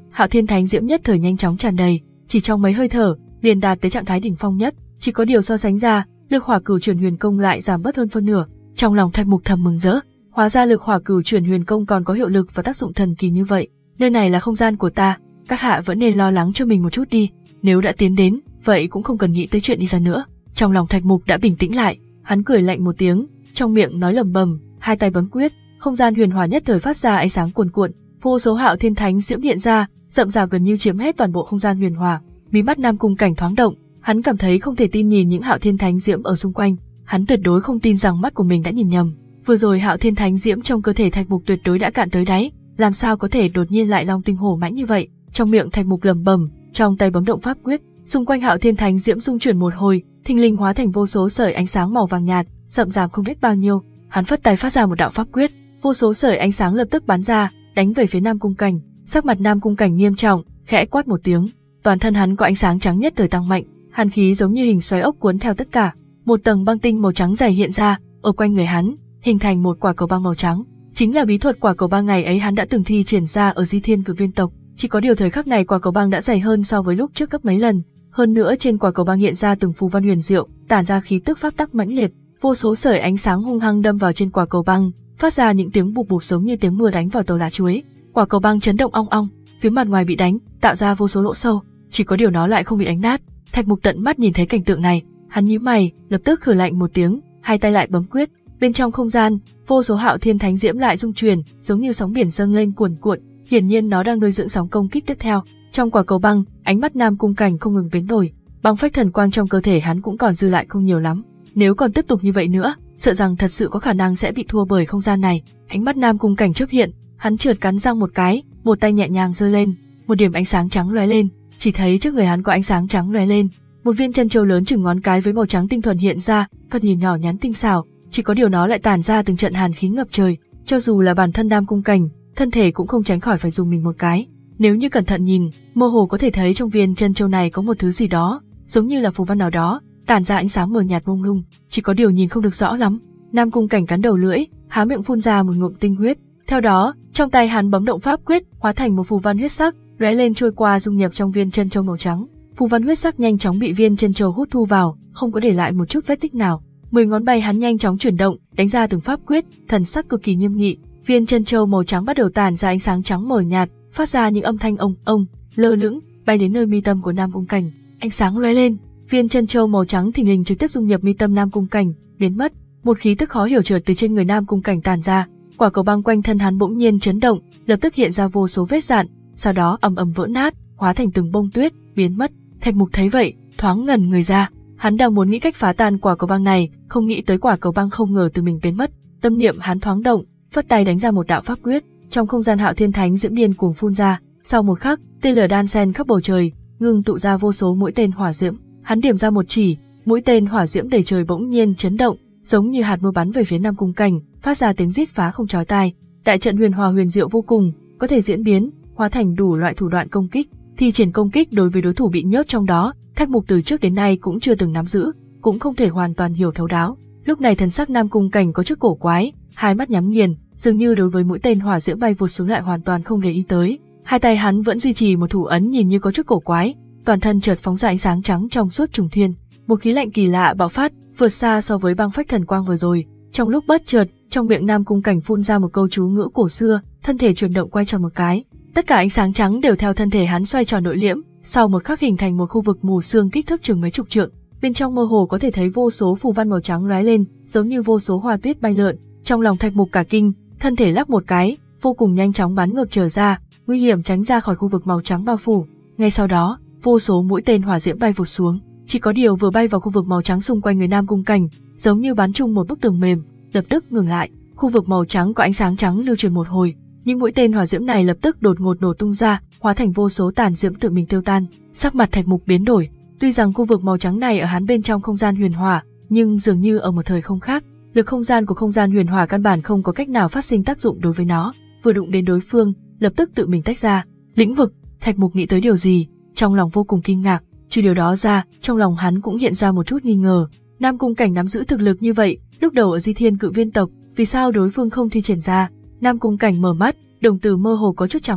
Hạo Thiên Thánh Diễm nhất thời nhanh chóng tràn đầy, chỉ trong mấy hơi thở, liền đạt tới trạng thái đỉnh phong nhất. Chỉ có điều so sánh ra, lực hỏa cửu chuyển huyền công lại giảm bớt hơn phân nửa. Trong lòng Thạch Mục thầm mừng rỡ, hóa ra lực hỏa cửu chuyển huyền công còn có hiệu lực và tác dụng thần kỳ như vậy. Nơi này là không gian của ta, các hạ vẫn nên lo lắng cho mình một chút đi. Nếu đã tiến đến, vậy cũng không cần nghĩ tới chuyện đi ra nữa. Trong lòng Thạch Mục đã bình tĩnh lại, hắn cười lạnh một tiếng, trong miệng nói lẩm bẩm, hai tay bấm quyết, không gian huyền hỏa nhất thời phát ra ánh sáng cuồn cuộn, vô số Hạo Thiên Thánh Diễm hiện ra, rậm rạp gần như chiếm hết toàn bộ không gian huyền hỏa. Mí mắt Nam Cung Cảnh thoáng động, hắn cảm thấy không thể tin nhìn những Hạo Thiên Thánh Diễm ở xung quanh, hắn tuyệt đối không tin rằng mắt của mình đã nhìn nhầm. Vừa rồi Hạo Thiên Thánh Diễm trong cơ thể Thạch Mục tuyệt đối đã cạn tới đáy, làm sao có thể đột nhiên lại long tinh hổ mãnh như vậy? Trong miệng Thạch Mục lẩm bẩm, trong tay bấm động pháp quyết, xung quanh Hạo Thiên Thánh Diễm xung chuyển một hồi, thình lình hóa thành vô số sợi ánh sáng màu vàng nhạt, rậm rạp không biết bao nhiêu. Hắn phất tay phát ra một đạo pháp quyết, vô số sợi ánh sáng lập tức bắn ra, đánh về phía Nam Cung Cảnh. Sắc mặt Nam Cung Cảnh nghiêm trọng, khẽ quát một tiếng, toàn thân hắn có ánh sáng trắng nhất thời tăng mạnh, hàn khí giống như hình xoáy ốc cuốn theo tất cả. Một tầng băng tinh màu trắng dày hiện ra, ở quanh người hắn, hình thành một quả cầu băng màu trắng. Chính là bí thuật quả cầu băng ngày ấy hắn đã từng thi triển ra ở Di Thiên Cử Viên tộc. Chỉ có điều thời khắc này quả cầu băng đã dày hơn so với lúc trước gấp mấy lần. Hơn nữa trên quả cầu băng hiện ra từng phù văn huyền diệu, tản ra khí tức pháp tắc mãnh liệt. Vô số sợi ánh sáng hung hăng đâm vào trên quả cầu băng, phát ra những tiếng bụp bụp giống như tiếng mưa đánh vào tàu lá chuối. Quả cầu băng chấn động ong ong, phía mặt ngoài bị đánh, tạo ra vô số lỗ sâu. Chỉ có điều nó lại không bị đánh nát. Thạch Mục tận mắt nhìn thấy cảnh tượng này, hắn nhíu mày, lập tức hừ lạnh một tiếng, hai tay lại bấm quyết. Bên trong không gian, vô số Hạo Thiên Thánh Diễm lại rung chuyển, giống như sóng biển dâng lên cuồn cuộn. Hiển nhiên nó đang nuôi dưỡng sóng công kích tiếp theo. Trong quả cầu băng, ánh mắt Nam Cung Cảnh không ngừng biến đổi, băng phách thần quang trong cơ thể hắn cũng còn dư lại không nhiều lắm. Nếu còn tiếp tục như vậy nữa, sợ rằng thật sự có khả năng sẽ bị thua bởi không gian này. Ánh mắt Nam Cung Cảnh chớp hiện, hắn chợt cắn răng một cái, một tay nhẹ nhàng giơ lên, một điểm ánh sáng trắng lóe lên, chỉ thấy trước người hắn có ánh sáng trắng lóe lên, một viên chân châu lớn chừng ngón cái với màu trắng tinh thuần hiện ra, thoạt nhìn nhỏ nhắn tinh xảo, chỉ có điều nó lại tản ra từng trận hàn khí ngập trời, cho dù là bản thân Nam Cung Cảnh, thân thể cũng không tránh khỏi phải dùng mình một cái. Nếu như cẩn thận nhìn, mơ hồ có thể thấy trong viên chân châu này có một thứ gì đó, giống như là phù văn nào đó, tản ra ánh sáng mờ nhạt mông lung, chỉ có điều nhìn không được rõ lắm. Nam Cung Cảnh cắn đầu lưỡi, há miệng phun ra một ngụm tinh huyết. Theo đó, trong tay hắn bấm động pháp quyết, hóa thành một phù văn huyết sắc, lóe lên trôi qua dung nhập trong viên chân châu màu trắng. Phù văn huyết sắc nhanh chóng bị viên chân châu hút thu vào, không có để lại một chút vết tích nào. Mười ngón tay hắn nhanh chóng chuyển động, đánh ra từng pháp quyết, thần sắc cực kỳ nghiêm nghị. Viên chân châu màu trắng bắt đầu tản ra ánh sáng trắng mờ nhạt, phát ra những âm thanh ông ông, lơ lửng, bay đến nơi mi tâm của Nam Cung Cảnh. Ánh sáng lóe lên, viên chân châu màu trắng thình lình trực tiếp dung nhập mi tâm Nam Cung Cảnh, biến mất. Một khí tức khó hiểu chợt từ trên người Nam Cung Cảnh tản ra, quả cầu băng quanh thân hắn bỗng nhiên chấn động, lập tức hiện ra vô số vết rạn, sau đó ầm ầm vỡ nát, hóa thành từng bông tuyết, biến mất. Thạch Mục thấy vậy, thoáng ngẩn người ra, hắn đang muốn nghĩ cách phá tan quả cầu băng này, không nghĩ tới quả cầu băng không ngờ từ mình biến mất. Tâm niệm hắn thoáng động, phất tay đánh ra một đạo pháp quyết, trong không gian Hạo Thiên Thánh Diễm điên cuồng phun ra, sau một khắc, tia lửa đan xen khắp bầu trời, ngưng tụ ra vô số mũi tên hỏa diễm. Hắn điểm ra một chỉ, mũi tên hỏa diễm đầy trời bỗng nhiên chấn động, giống như hạt mưa bắn về phía Nam Cung Cảnh, phát ra tiếng rít phá không chói tai. Đại trận huyền hòa huyền diệu vô cùng, có thể diễn biến, hóa thành đủ loại thủ đoạn công kích, thi triển công kích đối với đối thủ bị nhốt trong đó. Thạch Mục từ trước đến nay cũng chưa từng nắm giữ, cũng không thể hoàn toàn hiểu thấu đáo. Lúc này thần sắc Nam Cung Cảnh có chút cổ quái, hai mắt nhắm nghiền, dường như đối với mũi tên hỏa diễm bay vụt xuống lại hoàn toàn không để ý tới. Hai tay hắn vẫn duy trì một thủ ấn nhìn như có chút cổ quái, toàn thân chợt phóng ra ánh sáng trắng trong suốt trùng thiên, một khí lạnh kỳ lạ bạo phát, vượt xa so với băng phách thần quang vừa rồi. Trong lúc bất chợt, trong miệng Nam Cung Cảnh phun ra một câu chú ngữ cổ xưa, thân thể chuyển động quay tròn một cái, tất cả ánh sáng trắng đều theo thân thể hắn xoay tròn nội liễm, sau một khắc hình thành một khu vực mù sương kích thước chừng mấy chục trượng. Bên trong mơ hồ có thể thấy vô số phù văn màu trắng lóe lên, giống như vô số hoa tuyết bay lượn. Trong lòng Thạch Mục cả kinh, thân thể lắc một cái, vô cùng nhanh chóng bắn ngược trở ra, nguy hiểm tránh ra khỏi khu vực màu trắng bao phủ. Ngay sau đó, vô số mũi tên hỏa diễm bay vụt xuống, chỉ có điều vừa bay vào khu vực màu trắng xung quanh người Nam Cung Cảnh, giống như bắn trúng một bức tường mềm, lập tức ngừng lại. Khu vực màu trắng có ánh sáng trắng lưu truyền một hồi, những mũi tên hỏa diễm này lập tức đột ngột nổ tung ra, hóa thành vô số tàn diễm tự mình tiêu tan. Sắc mặt Thạch Mục biến đổi, tuy rằng khu vực màu trắng này ở hắn bên trong không gian huyền hỏa, nhưng dường như ở một thời không khác, lực không gian của không gian huyền hỏa căn bản không có cách nào phát sinh tác dụng đối với nó, vừa đụng đến đối phương, lập tức tự mình tách ra. Lĩnh vực, Thạch Mục nghĩ tới điều gì, trong lòng vô cùng kinh ngạc, trừ điều đó ra, trong lòng hắn cũng hiện ra một chút nghi ngờ. Nam Cung Cảnh nắm giữ thực lực như vậy, lúc đầu ở Di Thiên Cự Viên tộc, vì sao đối phương không thi triển ra? Nam Cung Cảnh mở mắt, đồng tử mơ hồ có chút trắng bệch,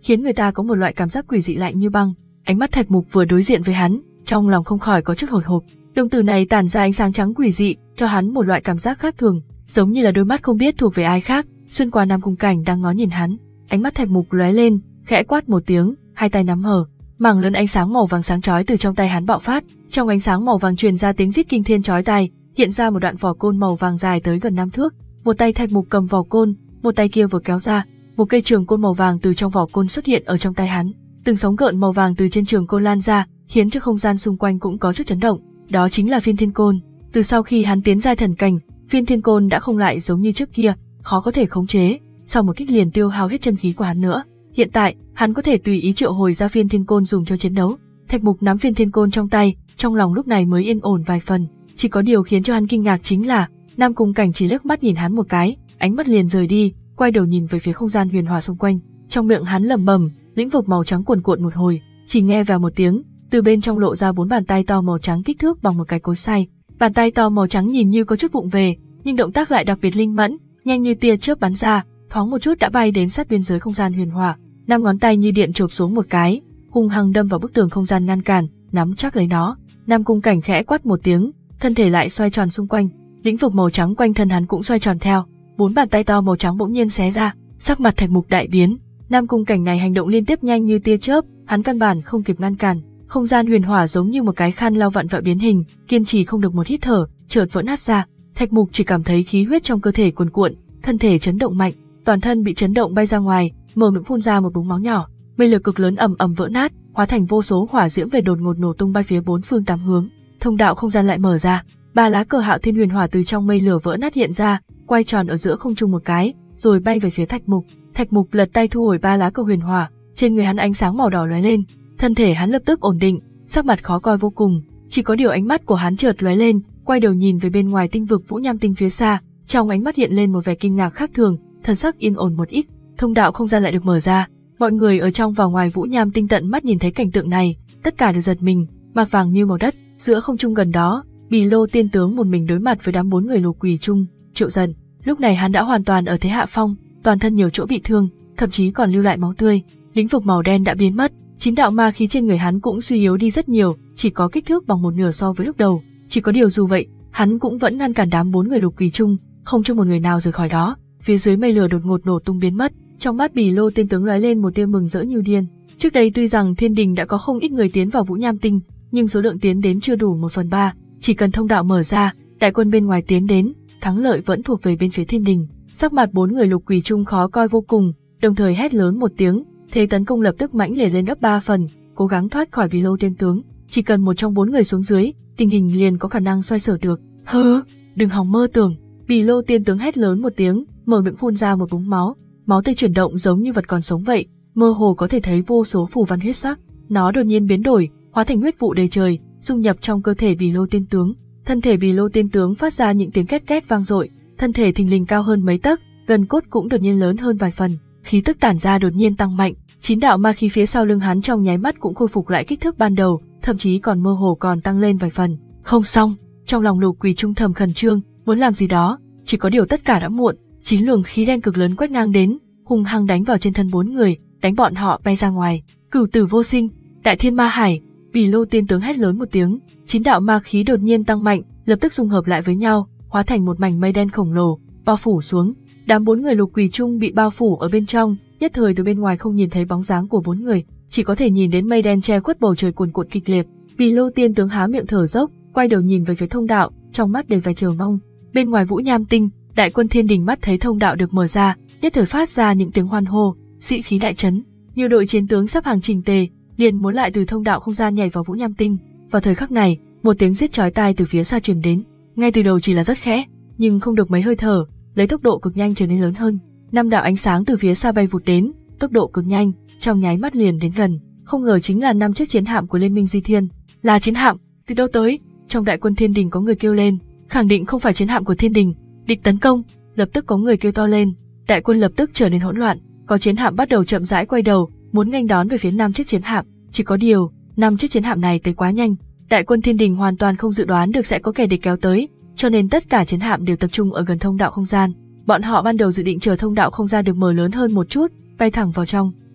khiến người ta có một loại cảm giác quỷ dị lạnh như băng. Ánh mắt Thạch Mục vừa đối diện với hắn, trong lòng không khỏi có chút hồi hộp. Đồng tử này tản ra ánh sáng trắng quỷ dị, cho hắn một loại cảm giác khác thường, giống như là đôi mắt không biết thuộc về ai khác, xuyên qua Nam Cung Cảnh đang ngó nhìn hắn. Ánh mắt Thạch Mục lóe lên, khẽ quát một tiếng, hai tay nắm hở, mảng lớn ánh sáng màu vàng sáng chói từ trong tay hắn bạo phát. Trong ánh sáng màu vàng truyền ra tiếng rít kinh thiên chói tai, hiện ra một đoạn vỏ côn màu vàng dài tới gần năm thước. Một tay Thạch Mục cầm vỏ côn, một tay kia vừa kéo ra, một cây trường côn màu vàng từ trong vỏ côn xuất hiện ở trong tay hắn. Từng sóng gợn màu vàng từ trên trường côn lan ra, khiến cho không gian xung quanh cũng có chút chấn động. Đó chính là Phiên Thiên Côn. Từ sau khi hắn tiến giai thần cảnh, Phiên Thiên Côn đã không lại giống như trước kia, khó có thể khống chế, sau một kích liền tiêu hao hết chân khí của hắn nữa. Hiện tại, hắn có thể tùy ý triệu hồi ra Phiên Thiên Côn dùng cho chiến đấu. Thạch Mục nắm Phiên Thiên Côn trong tay, trong lòng lúc này mới yên ổn vài phần. Chỉ có điều khiến cho hắn kinh ngạc chính là, Nam Cung Cảnh chỉ liếc mắt nhìn hắn một cái, ánh mắt liền rời đi, quay đầu nhìn về phía không gian huyền hòa xung quanh. Trong miệng hắn lẩm bẩm, lĩnh vực màu trắng cuồn cuộn một hồi, chỉ nghe vèo một tiếng, từ bên trong lộ ra bốn bàn tay to màu trắng kích thước bằng một cái cối xay. Bàn tay to màu trắng nhìn như có chút vụng về, nhưng động tác lại đặc biệt linh mẫn, nhanh như tia chớp bắn ra, thoáng một chút đã bay đến sát biên giới không gian huyền hòa. Năm ngón tay như điện chộp xuống một cái, hung hăng đâm vào bức tường không gian ngăn cản, nắm chắc lấy nó. Nam Cung Cảnh khẽ quát một tiếng, thân thể lại xoay tròn xung quanh, lĩnh vực màu trắng quanh thân hắn cũng xoay tròn theo. Bốn bàn tay to màu trắng bỗng nhiên xé ra, sắc mặt Thạch Mục đại biến. Nam Cung Cảnh này hành động liên tiếp nhanh như tia chớp, hắn căn bản không kịp ngăn cản. Không gian huyền hỏa giống như một cái khăn lau vặn vẹo biến hình, kiên trì không được một hít thở, chợt vỡ nát ra. Thạch Mục chỉ cảm thấy khí huyết trong cơ thể cuồn cuộn, thân thể chấn động mạnh, toàn thân bị chấn động bay ra ngoài, mở miệng phun ra một búng máu nhỏ. Mây lửa cực lớn ầm ầm vỡ nát, hóa thành vô số hỏa diễm về đột ngột nổ tung bay phía bốn phương tám hướng. Thông đạo không gian lại mở ra, ba lá cờ Hạo Thiên huyền hỏa từ trong mây lửa vỡ nát hiện ra, quay tròn ở giữa không trung một cái, rồi bay về phía Thạch Mục. Thạch Mục lật tay thu hồi ba lá cờ huyền hỏa, trên người hắn ánh sáng màu đỏ lóe lên, thân thể hắn lập tức ổn định, sắc mặt khó coi vô cùng. Chỉ có điều ánh mắt của hắn chợt lóe lên, quay đầu nhìn về bên ngoài tinh vực Vũ Nham Tinh phía xa, trong ánh mắt hiện lên một vẻ kinh ngạc khác thường, thần sắc yên ổn một ít. Thông đạo không gian lại được mở ra, mọi người ở trong và ngoài Vũ Nham Tinh tận mắt nhìn thấy cảnh tượng này, tất cả đều giật mình, mặt vàng như màu đất. Giữa không trung gần đó, Bì Lô tiên tướng một mình đối mặt với đám bốn người Lục Quỷ Trung. Triệu Dần, lúc này hắn đã hoàn toàn ở thế hạ phong, toàn thân nhiều chỗ bị thương, thậm chí còn lưu lại máu tươi. Lĩnh vực màu đen đã biến mất, chín đạo ma khí trên người hắn cũng suy yếu đi rất nhiều, chỉ có kích thước bằng một nửa so với lúc đầu. Chỉ có điều dù vậy, hắn cũng vẫn ngăn cản đám bốn người Lục Quỷ Trung, không cho một người nào rời khỏi đó. Phía dưới mây lửa đột ngột nổ tung biến mất, trong mắt Bì Lô tiên tướng lóe lên một tia mừng rỡ như điên. Trước đây tuy rằng Thiên Đình đã có không ít người tiến vào Vũ Nham Tinh, nhưng số lượng tiến đến chưa đủ một phần ba. Chỉ cần thông đạo mở ra, đại quân bên ngoài tiến đến, thắng lợi vẫn thuộc về bên phía Thiên Đình. Sắc mặt bốn người Lục Quỷ Trung khó coi vô cùng, đồng thời hét lớn một tiếng, thế tấn công lập tức mãnh liệt lên gấp ba phần, cố gắng thoát khỏi Bì Lô tiên tướng. Chỉ cần một trong bốn người xuống dưới, tình hình liền có khả năng xoay sở được. Hừ, đừng hòng mơ tưởng. Bì Lô tiên tướng hét lớn một tiếng, mở miệng phun ra một búng máu, máu tươi chuyển động giống như vật còn sống vậy, mơ hồ có thể thấy vô số phù văn huyết sắc. Nó đột nhiên biến đổi, hóa thành huyết vụ đầy trời, dung nhập trong cơ thể Bì Lô tiên tướng. Thân thể Bì Lô tiên tướng phát ra những tiếng két két vang dội, thân thể thình lình cao hơn mấy tấc, gần cốt cũng đột nhiên lớn hơn vài phần, khí tức tản ra đột nhiên tăng mạnh. Chín đạo ma khí phía sau lưng hắn trong nháy mắt cũng khôi phục lại kích thước ban đầu, thậm chí còn mơ hồ còn tăng lên vài phần. Không xong, trong lòng Lục Quỷ Trung thầm khẩn trương, muốn làm gì đó, chỉ có điều tất cả đã muộn. Chín luồng khí đen cực lớn quét ngang đến, hung hăng đánh vào trên thân bốn người, đánh bọn họ bay ra ngoài. Cửu tử vô sinh, Đại Thiên Ma Hải. Bì Lô tiên tướng hét lớn một tiếng, chín đạo ma khí đột nhiên tăng mạnh, lập tức dung hợp lại với nhau, hóa thành một mảnh mây đen khổng lồ, bao phủ xuống. Đám bốn người Lục Quỷ Trung bị bao phủ ở bên trong, nhất thời từ bên ngoài không nhìn thấy bóng dáng của bốn người, chỉ có thể nhìn đến mây đen che khuất bầu trời cuồn cuộn kịch liệt. Bì Lô tiên tướng há miệng thở dốc, quay đầu nhìn về phía thông đạo, trong mắt đầy vẻ chờ mong. Bên ngoài Vũ Nham Tinh, đại quân Thiên Đình mắt thấy thông đạo được mở ra, nhất thời phát ra những tiếng hoan hô, sĩ khí đại chấn. Nhiều đội chiến tướng sắp hàng chỉnh tề, liền muốn lại từ thông đạo không gian nhảy vào Vũ Nham Tinh. Vào thời khắc này, một tiếng rít chói tai từ phía xa truyền đến. Ngay từ đầu chỉ là rất khẽ, nhưng không được mấy hơi thở, lấy tốc độ cực nhanh trở nên lớn hơn. Năm đạo ánh sáng từ phía xa bay vụt đến, tốc độ cực nhanh, trong nháy mắt liền đến gần. Không ngờ chính là năm chiếc chiến hạm của Liên minh Di Thiên. Là chiến hạm? Từ đâu tới? Trong đại quân Thiên Đình có người kêu lên, khẳng định không phải chiến hạm của Thiên Đình. Địch tấn công! Lập tức có người kêu to lên, đại quân lập tức trở nên hỗn loạn. Có chiến hạm bắt đầu chậm rãi quay đầu, muốn nghênh đón về phía năm chiếc chiến hạm. Chỉ có điều, năm chiếc chiến hạm này tới quá nhanh, đại quân Thiên Đình hoàn toàn không dự đoán được sẽ có kẻ địch kéo tới, cho nên tất cả chiến hạm đều tập trung ở gần thông đạo không gian. Bọn họ ban đầu dự định chờ thông đạo không gian được mở lớn hơn một chút, bay thẳng vào trong.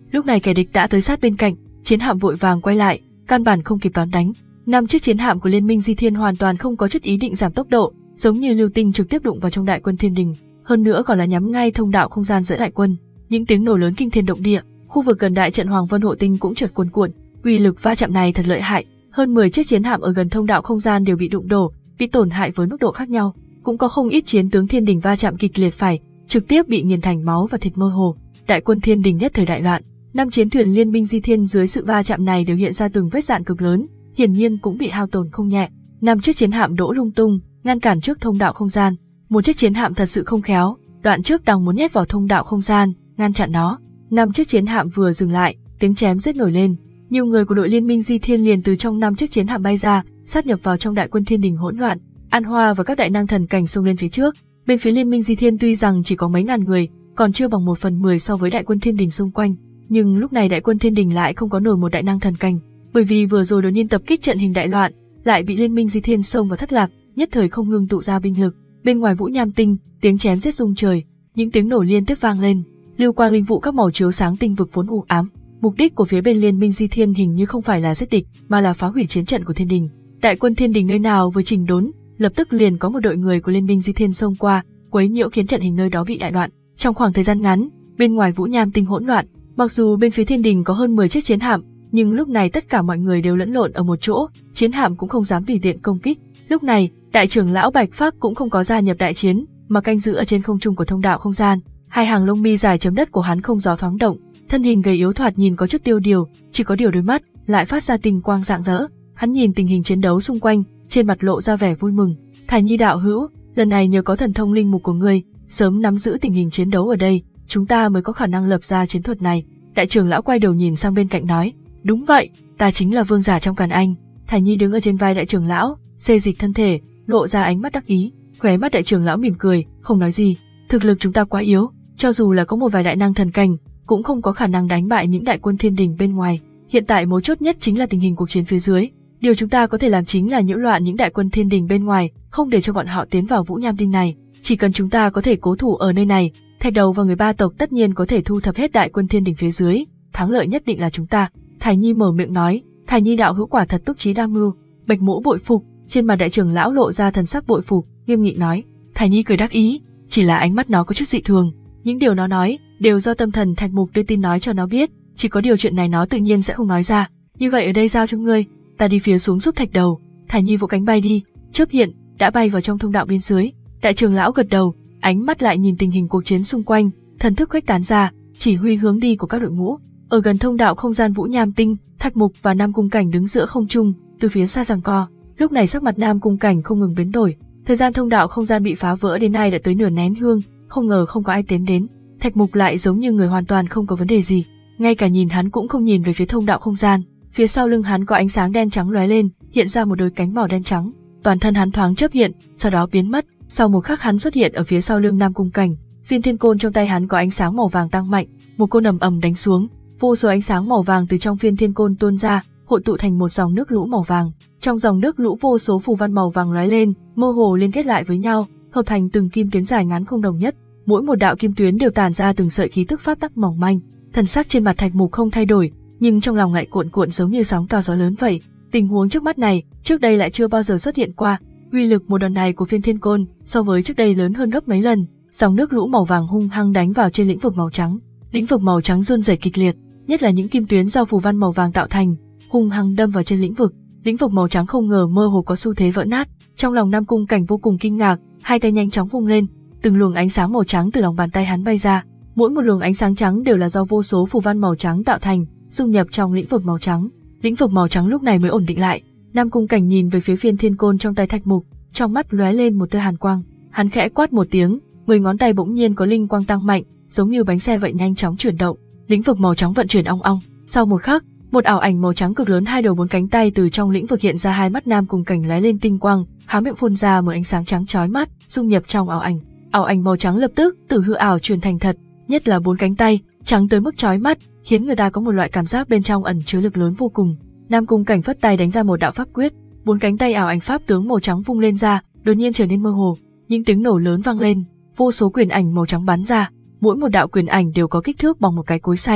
Lúc này kẻ địch đã tới sát bên cạnh, chiến hạm vội vàng quay lại, căn bản không kịp đón đánh. Năm chiếc chiến hạm của Liên minh Di Thiên hoàn toàn không có chút ý định giảm tốc độ, giống như lưu tinh trực tiếp đụng vào trong đại quân thiên đình, hơn nữa còn là nhắm ngay thông đạo không gian giữa đại quân. Những tiếng nổ lớn kinh thiên động địa, khu vực gần đại trận Hoàng Vân Hộ Tinh cũng chợt cuồn cuộn, uy lực va chạm này thật lợi hại, hơn mười chiếc chiến hạm ở gần thông đạo không gian đều bị đụng đổ, bị tổn hại với mức độ khác nhau, cũng có không ít chiến tướng thiên đình va chạm kịch liệt phải trực tiếp bị nghiền thành máu và thịt mơ hồ. Đại quân thiên đình nhất thời đại loạn, năm chiến thuyền Liên minh Di Thiên dưới sự va chạm này đều hiện ra từng vết rạn cực lớn, hiển nhiên cũng bị hao tổn không nhẹ. Năm chiếc chiến hạm đỗ lung tung, ngăn cản trước thông đạo không gian. Một chiếc chiến hạm thật sự không khéo, đoạn trước đằng muốn nhét vào thông đạo không gian, ngăn chặn nó. Năm chiếc chiến hạm vừa dừng lại, tiếng chém giết nổi lên. Nhiều người của đội Liên minh Di Thiên liền từ trong năm chiếc chiến hạm bay ra, sát nhập vào trong đại quân thiên đình hỗn loạn. An Hoa và các đại năng thần cảnh xông lên phía trước. Bên phía Liên minh Di Thiên tuy rằng chỉ có mấy ngàn người, còn chưa bằng một phần mười so với đại quân thiên đình xung quanh, nhưng lúc này đại quân thiên đình lại không có nổi một đại năng thần cảnh, bởi vì vừa rồi đột nhiên tập kích trận hình đại loạn, lại bị Liên minh Di Thiên xông vào thất lạc, nhất thời không ngừng tụ ra binh lực. Bên ngoài Vũ Nham Tinh, tiếng chém giết rung trời, những tiếng nổ liên tiếp vang lên, lưu quang linh vụ các màu chiếu sáng tinh vực vốn u ám. Mục đích của phía bên Liên minh Di Thiên hình như không phải là giết địch, mà là phá hủy chiến trận của thiên đình. Đại quân thiên đình nơi nào vừa chỉnh đốn, lập tức liền có một đội người của Liên minh Di Thiên xông qua, quấy nhiễu khiến trận hình nơi đó bị đại loạn. Trong khoảng thời gian ngắn, bên ngoài Vũ Nham Tinh hỗn loạn, mặc dù bên phía thiên đình có hơn mười chiếc chiến hạm, nhưng lúc này tất cả mọi người đều lẫn lộn ở một chỗ, chiến hạm cũng không dám tùy tiện công kích. Lúc này, đại trưởng lão Bạch Phác cũng không có gia nhập đại chiến, mà canh giữ ở trên không trung của thông đạo không gian. Hai hàng lông mi dài chấm đất của hắn không gió thoáng động, thân hình gầy yếu thoạt nhìn có chút tiêu điều, chỉ có điều đôi mắt lại phát ra tinh quang rạng rỡ. Hắn nhìn tình hình chiến đấu xung quanh, trên mặt lộ ra vẻ vui mừng. Thải Nhi đạo hữu, lần này nhờ có thần thông linh mục của ngươi, sớm nắm giữ tình hình chiến đấu ở đây, chúng ta mới có khả năng lập ra chiến thuật này. Đại trưởng lão quay đầu nhìn sang bên cạnh nói, đúng vậy, ta chính là vương giả trong Càn Anh. Thải Nhi đứng ở trên vai đại trưởng lão, xê dịch thân thể, lộ ra ánh mắt đắc ý. Khóe mắt đại trưởng lão mỉm cười, không nói gì. Thực lực chúng ta quá yếu, cho dù là có một vài đại năng thần cảnh, cũng không có khả năng đánh bại những đại quân thiên đình bên ngoài. Hiện tại mấu chốt nhất chính là tình hình cuộc chiến phía dưới. Điều chúng ta có thể làm chính là nhiễu loạn những đại quân thiên đình bên ngoài, không để cho bọn họ tiến vào Vũ Nham Tinh này. Chỉ cần chúng ta có thể cố thủ ở nơi này, Thạch Đầu và người ba tộc tất nhiên có thể thu thập hết đại quân thiên đình phía dưới, thắng lợi nhất định là chúng ta. Thải Nhi mở miệng nói, Thải Nhi đạo hữu quả thật túc trí đa mưu. Bạch Mỗ bội phục. Trên mặt đại trưởng lão lộ ra thần sắc bội phục, nghiêm nghị nói. Thải Nhi cười đắc ý, chỉ là ánh mắt nó có chút dị thường. Những điều nó nói đều do tâm thần Thạch Mục đưa tin nói cho nó biết, chỉ có điều chuyện này nó tự nhiên sẽ không nói ra. Như vậy ở đây giao cho ngươi, ta đi phía xuống giúp Thạch Đầu. Thải Nhi vỗ cánh bay đi, chớp hiện đã bay vào trong thông đạo bên dưới. Đại trưởng lão gật đầu, ánh mắt lại nhìn tình hình cuộc chiến xung quanh, thần thức khuếch tán ra, chỉ huy hướng đi của các đội ngũ. Ở gần thông đạo không gian Vũ Nham Tinh, Thạch Mục và Nam Cung Cảnh đứng giữa không trung, từ phía xa giằng co. Lúc này sắc mặt Nam Cung Cảnh không ngừng biến đổi. Thời gian thông đạo không gian bị phá vỡ đến nay đã tới nửa nén hương, không ngờ không có ai tiến đến. Thạch Mục lại giống như người hoàn toàn không có vấn đề gì, ngay cả nhìn hắn cũng không nhìn về phía thông đạo không gian. Phía sau lưng hắn có ánh sáng đen trắng lóe lên, hiện ra một đôi cánh màu đen trắng. Toàn thân hắn thoáng chớp hiện, sau đó biến mất. Sau một khắc hắn xuất hiện ở phía sau lưng Nam Cung Cảnh. Viên thiên côn trong tay hắn có ánh sáng màu vàng tăng mạnh, một côn ầm ầm đánh xuống, vô số ánh sáng màu vàng từ trong viên thiên côn tuôn ra, hội tụ thành một dòng nước lũ màu vàng. Trong dòng nước lũ vô số phù văn màu vàng lóe lên, mơ hồ liên kết lại với nhau, hợp thành từng kim tuyến dài ngắn không đồng nhất. Mỗi một đạo kim tuyến đều tản ra từng sợi khí tức pháp tắc mỏng manh. Thần sắc trên mặt Thạch Mục không thay đổi, nhưng trong lòng lại cuộn cuộn giống như sóng to gió lớn vậy. Tình huống trước mắt này, trước đây lại chưa bao giờ xuất hiện qua. Uy lực một đòn này của phiên thiên côn so với trước đây lớn hơn gấp mấy lần. Dòng nước lũ màu vàng hung hăng đánh vào trên lĩnh vực màu trắng. Lĩnh vực màu trắng run rẩy kịch liệt, nhất là những kim tuyến do phù văn màu vàng tạo thành, hung hăng đâm vào trên lĩnh vực. Lĩnh vực màu trắng không ngờ mơ hồ có xu thế vỡ nát. Trong lòng Nam Cung Cảnh vô cùng kinh ngạc, hai tay nhanh chóng vung lên, từng luồng ánh sáng màu trắng từ lòng bàn tay hắn bay ra. Mỗi một luồng ánh sáng trắng đều là do vô số phù văn màu trắng tạo thành, dung nhập trong lĩnh vực màu trắng. Lĩnh vực màu trắng lúc này mới ổn định lại. Nam Cung Cảnh nhìn về phía phiên thiên côn trong tay Thạch Mục, trong mắt lóe lên một tia hàn quang. Hắn khẽ quát một tiếng, mười ngón tay bỗng nhiên có linh quang tăng mạnh, giống như bánh xe vậy nhanh chóng chuyển động. Lĩnh vực màu trắng vận chuyển ong ong. Sau một khắc, một ảo ảnh màu trắng cực lớn hai đầu bốn cánh tay từ trong lĩnh vực hiện ra, hai mắt Nam Cung Cảnh lóe lên tinh quang, há miệng phun ra một ánh sáng trắng chói mắt, dung nhập trong ảo ảnh. Ảo ảnh màu trắng lập tức từ hư ảo chuyển thành thật, nhất là bốn cánh tay trắng tới mức chói mắt, khiến người ta có một loại cảm giác bên trong ẩn chứa lực lớn vô cùng. Nam Cung Cảnh phất tay đánh ra một đạo pháp quyết, bốn cánh tay ảo ảnh pháp tướng màu trắng vung lên ra, đột nhiên trở nên mơ hồ, những tiếng nổ lớn vang lên, vô số quyền ảnh màu trắng bắn ra, mỗi một đạo quyền ảnh đều có kích thước bằng một cái cối xay,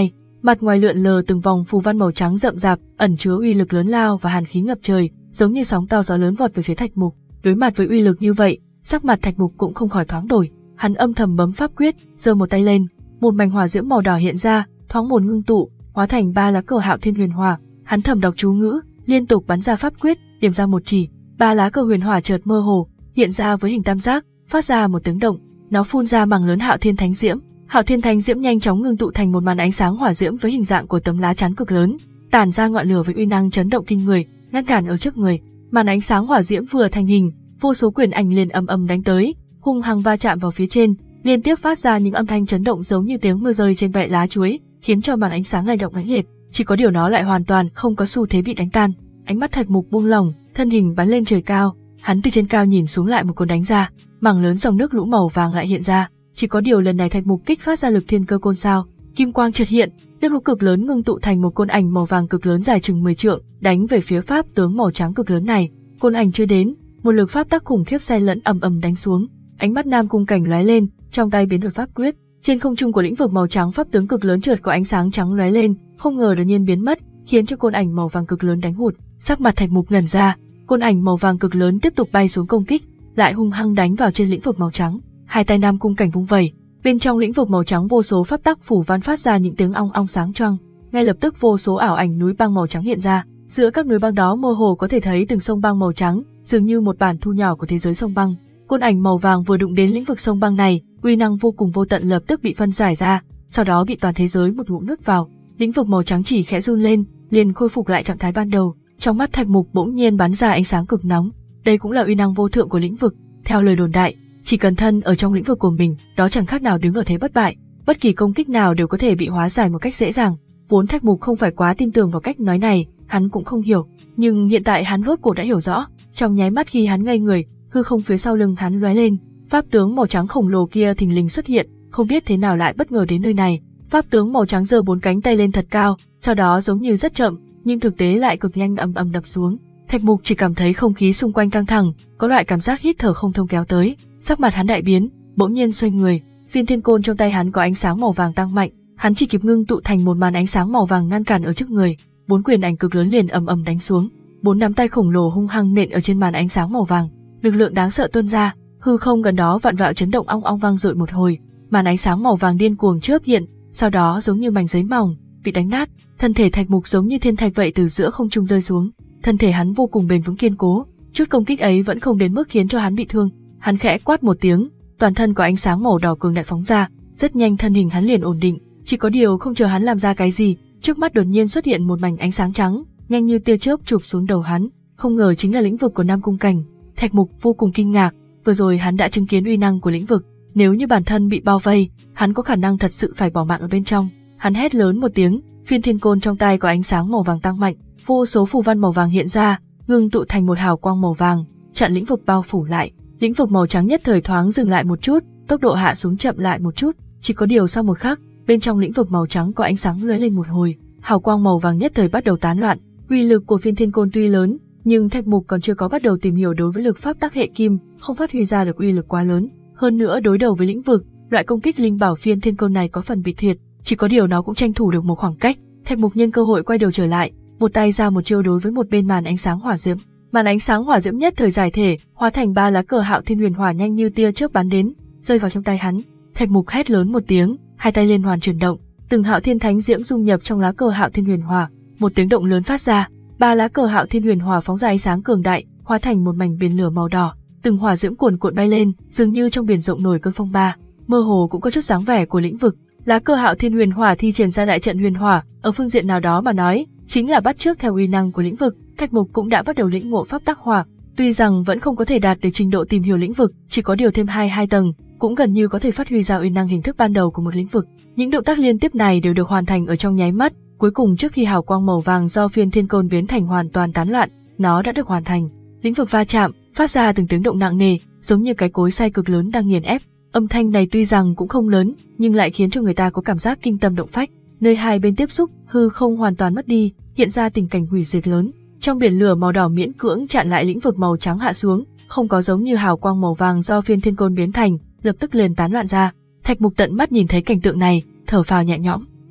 Mặt ngoài lượn lờ từng vòng phù văn màu trắng rậm rạp, ẩn chứa uy lực lớn lao và hàn khí ngập trời, giống như sóng to gió lớn vọt về phía Thạch Mục. Đối mặt với uy lực như vậy, sắc mặt Thạch Mục cũng không khỏi thoáng đổi. Hắn âm thầm bấm pháp quyết, giơ một tay lên, một mảnh hỏa diễm màu đỏ hiện ra, thoáng một ngưng tụ, hóa thành ba lá cờ Hạo Thiên Huyền Hỏa. Hắn thầm đọc chú ngữ, liên tục bắn ra pháp quyết, điểm ra một chỉ, ba lá cờ huyền hỏa chợt mơ hồ, hiện ra với hình tam giác, phát ra một tiếng động, nó phun ra mảng lớn Hạo Thiên Thánh Diễm. Hạo Thiên Thánh Diễm nhanh chóng ngưng tụ thành một màn ánh sáng hỏa diễm với hình dạng của tấm lá chắn cực lớn, tản ra ngọn lửa với uy năng chấn động kinh người, ngăn cản ở trước người. Màn ánh sáng hỏa diễm vừa thành hình, vô số quyền ảnh liền ầm ầm đánh tới, hung hăng va chạm vào phía trên, liên tiếp phát ra những âm thanh chấn động giống như tiếng mưa rơi trên bệ lá chuối, khiến cho màn ánh sáng lay động mãnh liệt. Chỉ có điều nó lại hoàn toàn không có xu thế bị đánh tan. Ánh mắt Thạch Mục buông lỏng, thân hình bắn lên trời cao, hắn từ trên cao nhìn xuống lại một côn đánh ra, mảng lớn dòng nước lũ màu vàng lại hiện ra. Chỉ có điều lần này Thạch Mục kích phát ra lực thiên cơ côn sao, kim quang chợt hiện, nước lũ cực lớn ngưng tụ thành một côn ảnh màu vàng cực lớn dài chừng mười trượng, đánh về phía pháp tướng màu trắng cực lớn này. Côn ảnh chưa đến, một lực pháp tắc khủng khiếp xen lẫn ầm ầm đánh xuống. Ánh mắt Nam Cung Cảnh lóe lên, trong tay biến đổi pháp quyết, trên không trung của lĩnh vực màu trắng pháp tướng cực lớn chợt có ánh sáng trắng lóe lên, không ngờ đột nhiên biến mất, khiến cho côn ảnh màu vàng cực lớn đánh hụt. Sắc mặt Thạch Mục ngẩn ra, côn ảnh màu vàng cực lớn tiếp tục bay xuống công kích, lại hung hăng đánh vào trên lĩnh vực màu trắng. Hai tay Nam Cung Cảnh vung vẩy, bên trong lĩnh vực màu trắng vô số pháp tắc phủ văn phát ra những tiếng ong ong sáng choang, ngay lập tức vô số ảo ảnh núi băng màu trắng hiện ra, giữa các núi băng đó mơ hồ có thể thấy từng sông băng màu trắng, dường như một bản thu nhỏ của thế giới sông băng. Côn ảnh màu vàng vừa đụng đến lĩnh vực sông băng này, uy năng vô cùng vô tận lập tức bị phân giải ra, sau đó bị toàn thế giới một ngụm nuốt vào. Lĩnh vực màu trắng chỉ khẽ run lên, liền khôi phục lại trạng thái ban đầu. Trong mắt Thạch Mục bỗng nhiên bắn ra ánh sáng cực nóng, đây cũng là uy năng vô thượng của lĩnh vực. Theo lời đồn đại, chỉ cần thân ở trong lĩnh vực của mình, đó chẳng khác nào đứng ở thế bất bại, bất kỳ công kích nào đều có thể bị hóa giải một cách dễ dàng. Vốn Thạch Mục không phải quá tin tưởng vào cách nói này, hắn cũng không hiểu, nhưng hiện tại hắn rốt cuộc đã hiểu rõ. Trong nháy mắt khi hắn ngây người, hư không phía sau lưng hắn lóe lên, pháp tướng màu trắng khổng lồ kia thình lình xuất hiện, không biết thế nào lại bất ngờ đến nơi này. Pháp tướng màu trắng giơ bốn cánh tay lên thật cao, sau đó giống như rất chậm, nhưng thực tế lại cực nhanh ầm ầm đập xuống. Thạch Mục chỉ cảm thấy không khí xung quanh căng thẳng, có loại cảm giác hít thở không thông kéo tới, sắc mặt hắn đại biến, bỗng nhiên xoay người, viên thiên côn trong tay hắn có ánh sáng màu vàng tăng mạnh, hắn chỉ kịp ngưng tụ thành một màn ánh sáng màu vàng ngăn cản ở trước người, bốn quyền ảnh cực lớn liền ầm ầm đánh xuống, bốn nắm tay khổng lồ hung hăng nện ở trên màn ánh sáng màu vàng, lực lượng đáng sợ tuôn ra, hư không gần đó vạn vạo chấn động ong ong vang dội một hồi, màn ánh sáng màu vàng điên cuồng chớp hiện, sau đó giống như mảnh giấy mỏng bị đánh nát, thân thể Thạch Mục giống như thiên thạch vậy từ giữa không trung rơi xuống, thân thể hắn vô cùng bền vững kiên cố, chút công kích ấy vẫn không đến mức khiến cho hắn bị thương. Hắn khẽ quát một tiếng, toàn thân có ánh sáng màu đỏ cường đại phóng ra, rất nhanh thân hình hắn liền ổn định, chỉ có điều không chờ hắn làm ra cái gì, trước mắt đột nhiên xuất hiện một mảnh ánh sáng trắng, nhanh như tia chớp chụp xuống đầu hắn, không ngờ chính là lĩnh vực của Nam Cung Cảnh. Thạch Mục vô cùng kinh ngạc, vừa rồi hắn đã chứng kiến uy năng của lĩnh vực, nếu như bản thân bị bao vây, hắn có khả năng thật sự phải bỏ mạng ở bên trong. Hắn hét lớn một tiếng, phiên thiên côn trong tay có ánh sáng màu vàng tăng mạnh, vô số phù văn màu vàng hiện ra, ngưng tụ thành một hào quang màu vàng, chặn lĩnh vực bao phủ lại. Lĩnh vực màu trắng nhất thời thoáng dừng lại một chút, tốc độ hạ xuống chậm lại một chút, chỉ có điều sau một khắc, bên trong lĩnh vực màu trắng có ánh sáng lóe lên một hồi, hào quang màu vàng nhất thời bắt đầu tán loạn. Uy lực của phiên thiên côn tuy lớn, nhưng Thạch Mục còn chưa có bắt đầu tìm hiểu đối với lực pháp tắc hệ kim, không phát huy ra được uy lực quá lớn. Hơn nữa đối đầu với lĩnh vực, loại công kích linh bảo phiên thiên côn này có phần bị thiệt, chỉ có điều nó cũng tranh thủ được một khoảng cách. Thạch Mục nhân cơ hội quay đầu trở lại, một tay ra một chiêu đối với một bên màn ánh sáng hỏa diễm. Màn ánh sáng hỏa diễm nhất thời giải thể, hóa thành ba lá cờ Hạo Thiên Huyền Hỏa nhanh như tia chớp bắn đến, rơi vào trong tay hắn. Thạch Mục hét lớn một tiếng, hai tay liên hoàn chuyển động, từng Hạo Thiên Thánh Diễm dung nhập trong lá cờ Hạo Thiên Huyền Hỏa, một tiếng động lớn phát ra, ba lá cờ Hạo Thiên Huyền Hỏa phóng ra ánh sáng cường đại, hóa thành một mảnh biển lửa màu đỏ, từng hỏa diễm cuồn cuộn bay lên, dường như trong biển rộng nổi cơn phong ba, mơ hồ cũng có chút dáng vẻ của lĩnh vực. Lá cờ Hạo Thiên Huyền Hỏa thi triển ra đại trận huyền hỏa, ở phương diện nào đó mà nói, chính là bắt chước theo uy năng của lĩnh vực. Thạch Mục cũng đã bắt đầu lĩnh ngộ pháp tắc hỏa, tuy rằng vẫn không có thể đạt được trình độ tìm hiểu lĩnh vực, chỉ có điều thêm hai hai tầng, cũng gần như có thể phát huy ra uy năng hình thức ban đầu của một lĩnh vực. Những động tác liên tiếp này đều được hoàn thành ở trong nháy mắt, cuối cùng trước khi hào quang màu vàng do phiên thiên côn biến thành hoàn toàn tán loạn, nó đã được hoàn thành. Lĩnh vực va chạm, phát ra từng tiếng động nặng nề, giống như cái cối xay cực lớn đang nghiền ép. Âm thanh này tuy rằng cũng không lớn, nhưng lại khiến cho người ta có cảm giác kinh tâm động phách. Nơi hai bên tiếp xúc, hư không hoàn toàn mất đi, hiện ra tình cảnh hủy diệt lớn. Trong biển lửa màu đỏ miễn cưỡng chặn lại lĩnh vực màu trắng hạ xuống, không có giống như hào quang màu vàng do phiên thiên côn biến thành, lập tức liền tán loạn ra. Thạch Mục tận mắt nhìn thấy cảnh tượng này, thở phào nhẹ nhõm.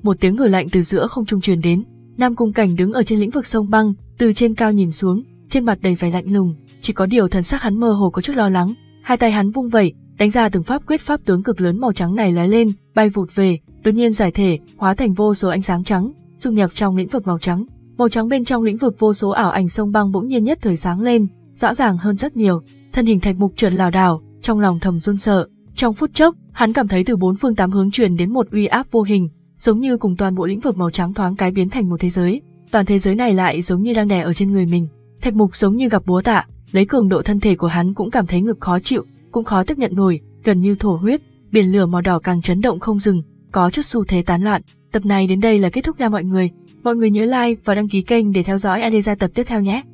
một tiếng hừ lạnh từ giữa không trung truyền đến. Nam Cung Cảnh đứng ở trên lĩnh vực sông băng, từ trên cao nhìn xuống, trên mặt đầy vẻ lạnh lùng, chỉ có điều thần sắc hắn mơ hồ có chút lo lắng. Hai tay hắn vung vẩy, đánh ra từng pháp quyết pháp tướng cực lớn màu trắng này lóe lên, bay vụt về, đột nhiên giải thể, hóa thành vô số ánh sáng trắng, dung nhập trong lĩnh vực màu trắng. Màu trắng bên trong lĩnh vực vô số ảo ảnh sông băng bỗng nhiên nhất thời sáng lên, rõ ràng hơn rất nhiều. Thân hình Thạch Mục chợt lảo đảo, trong lòng thầm run sợ. Trong phút chốc, hắn cảm thấy từ bốn phương tám hướng truyền đến một uy áp vô hình, giống như cùng toàn bộ lĩnh vực màu trắng thoáng cái biến thành một thế giới. Toàn thế giới này lại giống như đang đè ở trên người mình. Thạch Mục giống như gặp búa tạ, lấy cường độ thân thể của hắn cũng cảm thấy ngực khó chịu, cũng khó tiếp nhận nổi, gần như thổ huyết. Biển lửa màu đỏ càng chấn động không dừng, có chút xu thế tán loạn. Tập này đến đây là kết thúc nha mọi người. Mọi người nhớ like và đăng ký kênh để theo dõi a đê gia tập tiếp theo nhé.